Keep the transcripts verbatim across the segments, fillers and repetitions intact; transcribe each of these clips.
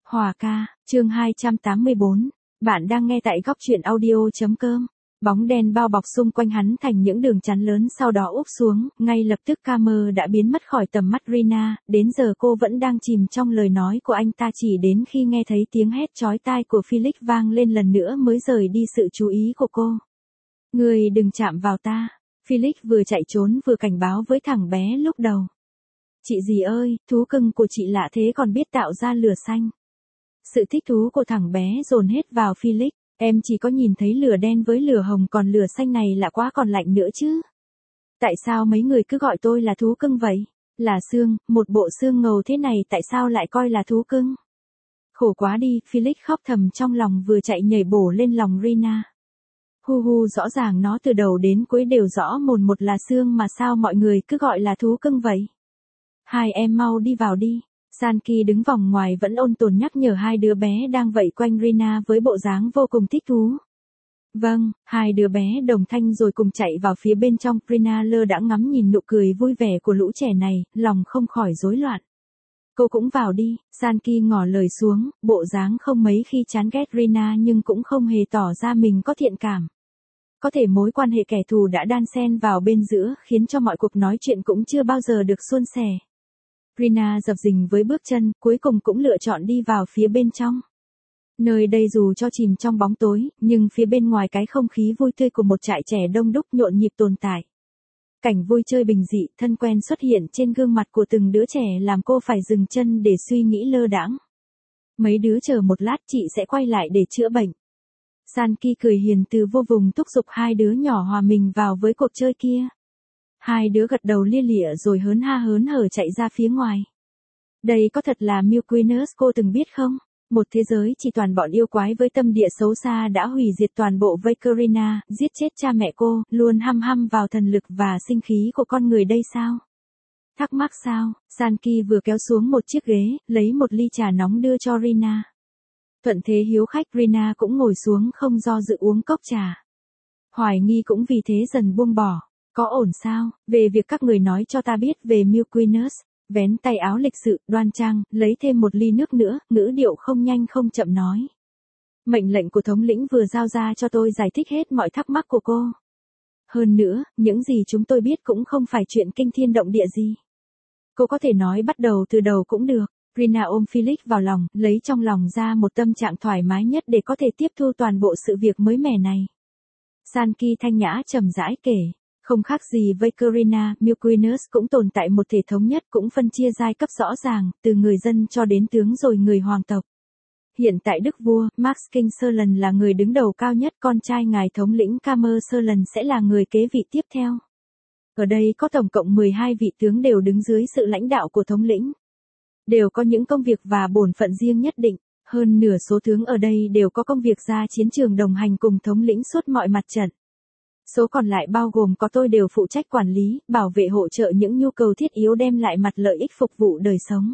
Hòa ca, chương hai trăm tám mươi bốn. Bạn đang nghe tại góc truyện audio.com. Bóng đen bao bọc xung quanh hắn thành những đường chắn lớn sau đó úp xuống, ngay lập tức Camer đã biến mất khỏi tầm mắt Rina, đến giờ cô vẫn đang chìm trong lời nói của anh ta, chỉ đến khi nghe thấy tiếng hét chói tai của Felix vang lên lần nữa mới rời đi sự chú ý của cô. Người đừng chạm vào ta. Felix vừa chạy trốn vừa cảnh báo với thằng bé lúc đầu. Chị dì ơi, thú cưng của chị lạ thế còn biết tạo ra lửa xanh. Sự thích thú của thằng bé dồn hết vào Felix. Em chỉ có nhìn thấy lửa đen với lửa hồng, còn lửa xanh này lạ quá còn lạnh nữa chứ. Tại sao mấy người cứ gọi tôi là thú cưng vậy? Là xương, một bộ xương ngầu thế này tại sao lại coi là thú cưng? Khổ quá đi, Felix khóc thầm trong lòng vừa chạy nhảy bổ lên lòng Rina. Hu hu, rõ ràng nó từ đầu đến cuối đều rõ mồn một là xương mà sao mọi người cứ gọi là thú cưng vậy? Hai em mau đi vào đi. Sanki đứng vòng ngoài vẫn ôn tồn nhắc nhở hai đứa bé đang vây quanh Rina với bộ dáng vô cùng thích thú. Vâng, hai đứa bé đồng thanh rồi cùng chạy vào phía bên trong. Rina lơ đãng ngắm nhìn nụ cười vui vẻ của lũ trẻ này, lòng không khỏi rối loạn. Cô cũng vào đi, Sanki ngỏ lời xuống, bộ dáng không mấy khi chán ghét Rina nhưng cũng không hề tỏ ra mình có thiện cảm. Có thể mối quan hệ kẻ thù đã đan xen vào bên giữa khiến cho mọi cuộc nói chuyện cũng chưa bao giờ được suôn sẻ. Rina dập dình với bước chân, cuối cùng cũng lựa chọn đi vào phía bên trong. Nơi đây dù cho chìm trong bóng tối, nhưng phía bên ngoài cái không khí vui tươi của một trại trẻ đông đúc nhộn nhịp tồn tại. Cảnh vui chơi bình dị, thân quen xuất hiện trên gương mặt của từng đứa trẻ làm cô phải dừng chân để suy nghĩ lơ đãng. Mấy đứa chờ một lát chị sẽ quay lại để chữa bệnh. Sanki cười hiền từ vô vùng thúc giục hai đứa nhỏ hòa mình vào với cuộc chơi kia. Hai đứa gật đầu lia lịa rồi hớn ha hớn hở chạy ra phía ngoài. Đây có thật là Milquinus cô từng biết không? Một thế giới chỉ toàn bọn yêu quái với tâm địa xấu xa đã hủy diệt toàn bộ Vakerina, giết chết cha mẹ cô, luôn hăm hăm vào thần lực và sinh khí của con người đây sao? Thắc mắc sao? Sanki vừa kéo xuống một chiếc ghế, lấy một ly trà nóng đưa cho Rina. Thuận thế hiếu khách, Rina cũng ngồi xuống không do dự uống cốc trà. Hoài nghi cũng vì thế dần buông bỏ. Có ổn sao, về việc các người nói cho ta biết về Milquinus, vén tay áo lịch sự, đoan trang, lấy thêm một ly nước nữa, ngữ điệu không nhanh không chậm nói. Mệnh lệnh của thống lĩnh vừa giao ra cho tôi giải thích hết mọi thắc mắc của cô. Hơn nữa, những gì chúng tôi biết cũng không phải chuyện kinh thiên động địa gì. Cô có thể nói bắt đầu từ đầu cũng được. Rina ôm Felix vào lòng, lấy trong lòng ra một tâm trạng thoải mái nhất để có thể tiếp thu toàn bộ sự việc mới mẻ này. Sanki thanh nhã trầm rãi kể. Không khác gì Vakerina, Milquinus cũng tồn tại một thể thống nhất, cũng phân chia giai cấp rõ ràng, từ người dân cho đến tướng rồi người hoàng tộc. Hiện tại đức vua, Max King Serlan là người đứng đầu cao nhất, con trai ngài thống lĩnh Camer Serlan sẽ là người kế vị tiếp theo. Ở đây có tổng cộng mười hai vị tướng đều đứng dưới sự lãnh đạo của thống lĩnh. Đều có những công việc và bổn phận riêng nhất định, hơn nửa số tướng ở đây đều có công việc ra chiến trường đồng hành cùng thống lĩnh suốt mọi mặt trận. Số còn lại bao gồm có tôi đều phụ trách quản lý, bảo vệ hỗ trợ những nhu cầu thiết yếu đem lại mặt lợi ích phục vụ đời sống.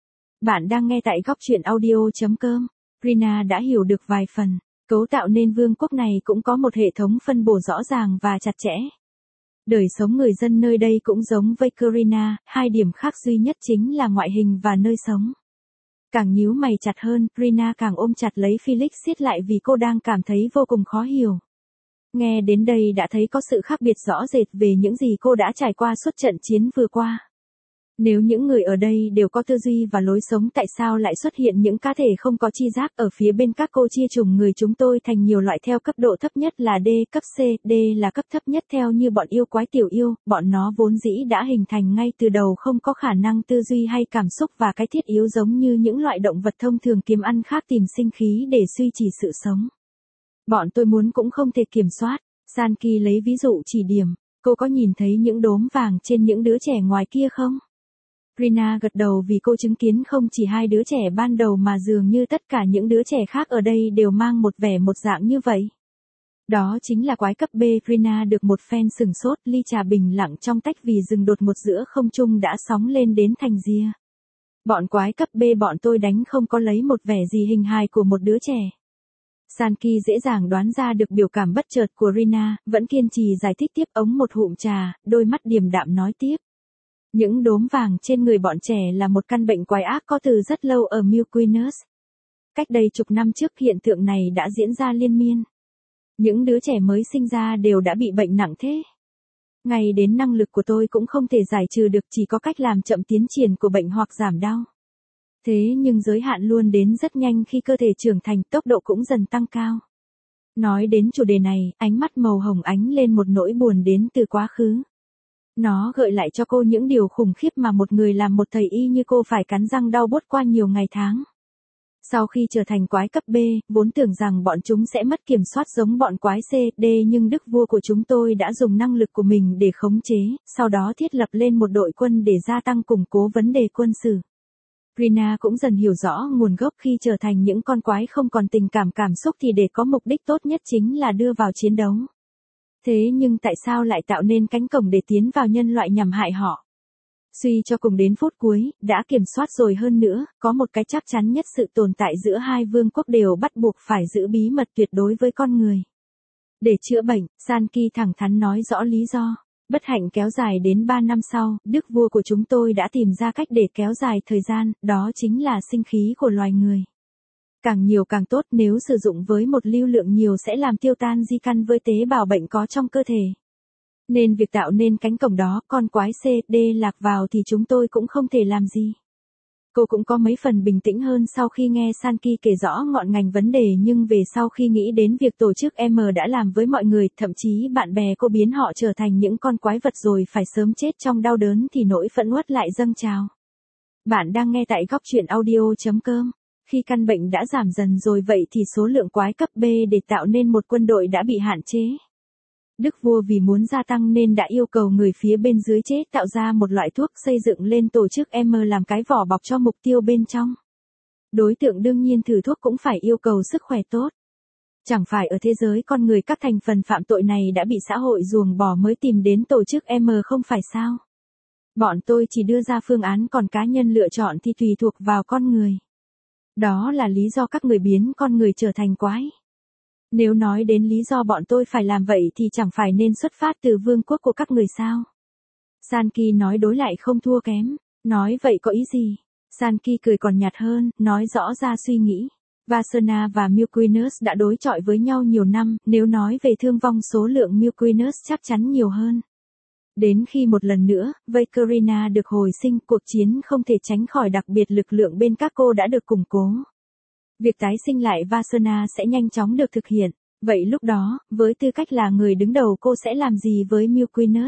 Bạn đang nghe tại góc truyện audio.com. Rina đã hiểu được vài phần, cấu tạo nên vương quốc này cũng có một hệ thống phân bổ rõ ràng và chặt chẽ. Đời sống người dân nơi đây cũng giống Vakerina, hai điểm khác duy nhất chính là ngoại hình và nơi sống. Càng nhíu mày chặt hơn, Rina càng ôm chặt lấy Felix siết lại vì cô đang cảm thấy vô cùng khó hiểu. Nghe đến đây đã thấy có sự khác biệt rõ rệt về những gì cô đã trải qua suốt trận chiến vừa qua. Nếu những người ở đây đều có tư duy và lối sống, tại sao lại xuất hiện những cá thể không có tri giác ở phía bên các cô chia chủng người chúng tôi thành nhiều loại theo cấp độ thấp nhất là D, cấp C, D là cấp thấp nhất theo như bọn yêu quái tiểu yêu, bọn nó vốn dĩ đã hình thành ngay từ đầu không có khả năng tư duy hay cảm xúc và cái thiết yếu giống như những loại động vật thông thường kiếm ăn khác tìm sinh khí để duy trì sự sống. Bọn tôi muốn cũng không thể kiểm soát. Sanki lấy ví dụ chỉ điểm, cô có nhìn thấy những đốm vàng trên những đứa trẻ ngoài kia không? Rina gật đầu vì cô chứng kiến không chỉ hai đứa trẻ ban đầu mà dường như tất cả những đứa trẻ khác ở đây đều mang một vẻ một dạng như vậy. Đó chính là quái cấp B. Rina được một phen sừng sốt, ly trà bình lặng trong tách vì rừng đột một giữa không trung đã sóng lên đến thành ria. Bọn quái cấp B bọn tôi đánh không có lấy một vẻ gì hình hài của một đứa trẻ. Sanki dễ dàng đoán ra được biểu cảm bất chợt của Rina, vẫn kiên trì giải thích tiếp, ống một hụm trà, đôi mắt điềm đạm nói tiếp. Những đốm vàng trên người bọn trẻ là một căn bệnh quái ác có từ rất lâu ở Milquinus. Cách đây chục năm trước hiện tượng này đã diễn ra liên miên. Những đứa trẻ mới sinh ra đều đã bị bệnh nặng thế. Ngay đến năng lực của tôi cũng không thể giải trừ được, chỉ có cách làm chậm tiến triển của bệnh hoặc giảm đau. Thế nhưng giới hạn luôn đến rất nhanh khi cơ thể trưởng thành, tốc độ cũng dần tăng cao. Nói đến chủ đề này, ánh mắt màu hồng ánh lên một nỗi buồn đến từ quá khứ. Nó gợi lại cho cô những điều khủng khiếp mà một người làm một thầy y như cô phải cắn răng đau buốt qua nhiều ngày tháng. Sau khi trở thành quái cấp B, vốn tưởng rằng bọn chúng sẽ mất kiểm soát giống bọn quái C, D, nhưng đức vua của chúng tôi đã dùng năng lực của mình để khống chế, sau đó thiết lập lên một đội quân để gia tăng củng cố vấn đề quân sự. Rina cũng dần hiểu rõ nguồn gốc khi trở thành những con quái không còn tình cảm cảm xúc thì để có mục đích tốt nhất chính là đưa vào chiến đấu. Thế nhưng tại sao lại tạo nên cánh cổng để tiến vào nhân loại nhằm hại họ? Suy cho cùng đến phút cuối, đã kiểm soát rồi hơn nữa, có một cái chắc chắn nhất, sự tồn tại giữa hai vương quốc đều bắt buộc phải giữ bí mật tuyệt đối với con người. Để chữa bệnh, Sanki thẳng thắn nói rõ lý do. Bất hạnh kéo dài đến ba năm sau, đức vua của chúng tôi đã tìm ra cách để kéo dài thời gian, đó chính là sinh khí của loài người. Càng nhiều càng tốt, nếu sử dụng với một lưu lượng nhiều sẽ làm tiêu tan di căn với tế bào bệnh có trong cơ thể. Nên việc tạo nên cánh cổng đó, con quái C, D lạc vào thì chúng tôi cũng không thể làm gì. Cô cũng có mấy phần bình tĩnh hơn sau khi nghe Sanki kể rõ ngọn ngành vấn đề, nhưng về sau khi nghĩ đến việc tổ chức M đã làm với mọi người, thậm chí bạn bè cô biến họ trở thành những con quái vật rồi phải sớm chết trong đau đớn thì nỗi phẫn uất lại dâng trào. Bạn đang nghe tại góc truyện audio chấm com. Khi căn bệnh đã giảm dần rồi vậy thì số lượng quái cấp B để tạo nên một quân đội đã bị hạn chế. Đức vua vì muốn gia tăng nên đã yêu cầu người phía bên dưới chế tạo ra một loại thuốc, xây dựng lên tổ chức M làm cái vỏ bọc cho mục tiêu bên trong. Đối tượng đương nhiên thử thuốc cũng phải yêu cầu sức khỏe tốt. Chẳng phải ở thế giới con người các thành phần phạm tội này đã bị xã hội ruồng bỏ mới tìm đến tổ chức M không phải sao? Bọn tôi chỉ đưa ra phương án, còn cá nhân lựa chọn thì tùy thuộc vào con người. Đó là lý do các người biến con người trở thành quái. Nếu nói đến lý do bọn tôi phải làm vậy thì chẳng phải nên xuất phát từ vương quốc của các người sao? Sanki nói đối lại không thua kém. Nói vậy có ý gì? Sanki cười còn nhạt hơn, nói rõ ra suy nghĩ. Vasana và Muquinus đã đối chọi với nhau nhiều năm, nếu nói về thương vong số lượng Muquinus chắc chắn nhiều hơn. Đến khi một lần nữa, Vakerina được hồi sinh, cuộc chiến không thể tránh khỏi, đặc biệt lực lượng bên các cô đã được củng cố. Việc tái sinh lại Vasana sẽ nhanh chóng được thực hiện. Vậy lúc đó, với tư cách là người đứng đầu, cô sẽ làm gì với Muquinus?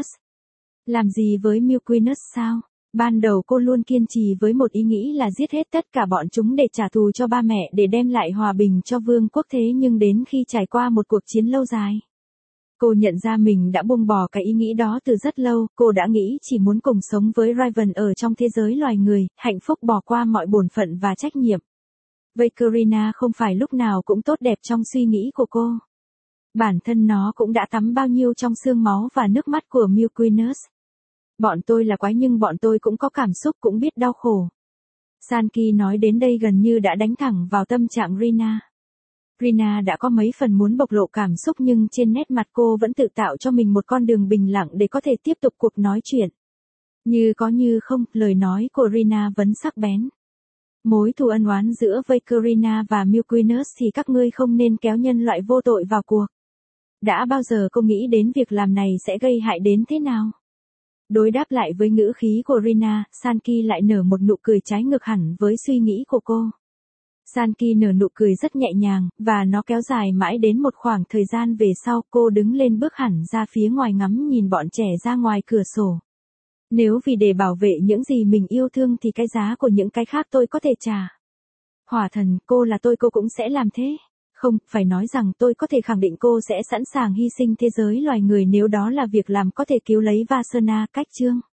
Làm gì với Muquinus sao? Ban đầu cô luôn kiên trì với một ý nghĩ là giết hết tất cả bọn chúng để trả thù cho ba mẹ, để đem lại hòa bình cho vương quốc, thế nhưng đến khi trải qua một cuộc chiến lâu dài, cô nhận ra mình đã buông bỏ cái ý nghĩ đó từ rất lâu. Cô đã nghĩ chỉ muốn cùng sống với Raven ở trong thế giới loài người, hạnh phúc, bỏ qua mọi bổn phận và trách nhiệm. Vakerina không phải lúc nào cũng tốt đẹp trong suy nghĩ của cô. Bản thân nó cũng đã tắm bao nhiêu trong xương máu và nước mắt của Muquinus. Bọn tôi là quái nhưng bọn tôi cũng có cảm xúc, cũng biết đau khổ. Sanki nói đến đây gần như đã đánh thẳng vào tâm trạng Rina. Rina đã có mấy phần muốn bộc lộ cảm xúc nhưng trên nét mặt cô vẫn tự tạo cho mình một con đường bình lặng để có thể tiếp tục cuộc nói chuyện. Như có như không, lời nói của Rina vẫn sắc bén. Mối thù ân oán giữa Vakerina và Muquinus thì các ngươi không nên kéo nhân loại vô tội vào cuộc. Đã bao giờ cô nghĩ đến việc làm này sẽ gây hại đến thế nào? Đối đáp lại với ngữ khí của Rina, Sanki lại nở một nụ cười trái ngược hẳn với suy nghĩ của cô. Sanki nở nụ cười rất nhẹ nhàng, và nó kéo dài mãi đến một khoảng thời gian về sau. Cô đứng lên bước hẳn ra phía ngoài ngắm nhìn bọn trẻ ra ngoài cửa sổ. Nếu vì để bảo vệ những gì mình yêu thương thì cái giá của những cái khác tôi có thể trả. Hỏa thần, cô là tôi, cô cũng sẽ làm thế. Không, phải nói rằng tôi có thể khẳng định cô sẽ sẵn sàng hy sinh thế giới loài người nếu đó là việc làm có thể cứu lấy Vasana. Cách chương